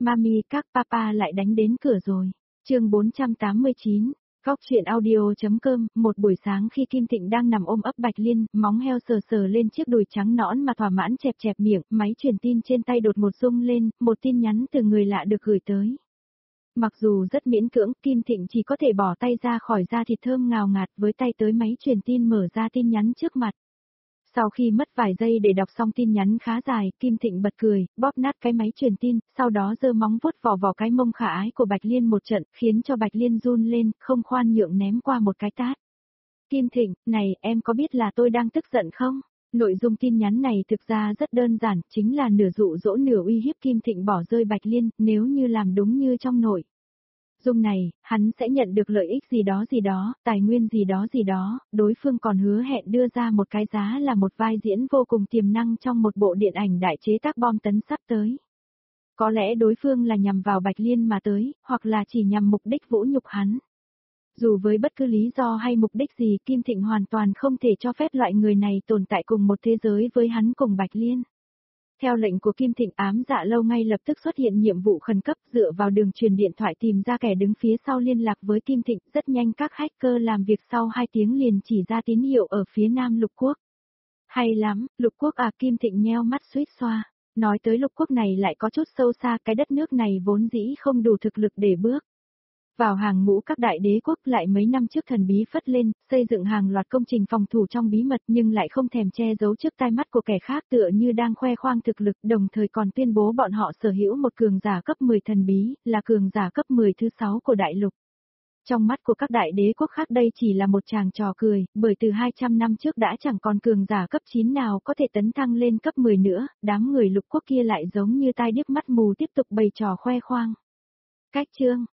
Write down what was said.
Mami, các papa lại đánh đến cửa rồi. Chương 489, Góc truyện audio.com. Một buổi sáng khi Kim Thịnh đang nằm ôm ấp Bạch Liên, móng heo sờ sờ lên chiếc đùi trắng nõn mà thỏa mãn chẹp chẹp miệng, máy truyền tin trên tay đột một rung lên, một tin nhắn từ người lạ được gửi tới. Mặc dù rất miễn cưỡng, Kim Thịnh chỉ có thể bỏ tay ra khỏi da thịt thơm ngào ngạt với tay tới máy truyền tin mở ra tin nhắn trước mặt. Sau khi mất vài giây để đọc xong tin nhắn khá dài, Kim Thịnh bật cười, bóp nát cái máy truyền tin, sau đó giơ móng vuốt vò cái mông khả ái của Bạch Liên một trận, khiến cho Bạch Liên run lên, không khoan nhượng ném qua một cái tát. Kim Thịnh, này, em có biết là tôi đang tức giận không? Nội dung tin nhắn này thực ra rất đơn giản, chính là nửa dụ dỗ nửa uy hiếp Kim Thịnh bỏ rơi Bạch Liên, nếu như làm đúng như trong nội dung này, hắn sẽ nhận được lợi ích gì đó, tài nguyên gì đó, đối phương còn hứa hẹn đưa ra một cái giá là một vai diễn vô cùng tiềm năng trong một bộ điện ảnh đại chế tác bom tấn sắp tới. Có lẽ đối phương là nhằm vào Bạch Liên mà tới, hoặc là chỉ nhằm mục đích vũ nhục hắn. Dù với bất cứ lý do hay mục đích gì, Kim Thịnh hoàn toàn không thể cho phép loại người này tồn tại cùng một thế giới với hắn cùng Bạch Liên. Theo lệnh của Kim Thịnh, Ám Dạ Lâu ngay lập tức xuất hiện nhiệm vụ khẩn cấp, dựa vào đường truyền điện thoại tìm ra kẻ đứng phía sau liên lạc với Kim Thịnh. Rất nhanh các hacker làm việc sau 2 tiếng liền chỉ ra tín hiệu ở phía Nam Lục Quốc. Hay lắm, Lục Quốc à, Kim Thịnh nheo mắt suýt xoa. Nói tới Lục Quốc này lại có chút sâu xa, cái đất nước này vốn dĩ không đủ thực lực để bước vào hàng ngũ các đại đế quốc, lại mấy năm trước thần bí phất lên, xây dựng hàng loạt công trình phòng thủ trong bí mật nhưng lại không thèm che giấu trước tai mắt của kẻ khác, tựa như đang khoe khoang thực lực, đồng thời còn tuyên bố bọn họ sở hữu một cường giả cấp 10 thần bí, là cường giả cấp 10 thứ 6 của đại lục. Trong mắt của các đại đế quốc khác đây chỉ là một tràng trò cười, bởi từ 200 năm trước đã chẳng còn cường giả cấp 9 nào có thể tấn thăng lên cấp 10 nữa, đám người Lục Quốc kia lại giống như tai điếc mắt mù tiếp tục bày trò khoe khoang. Cách chương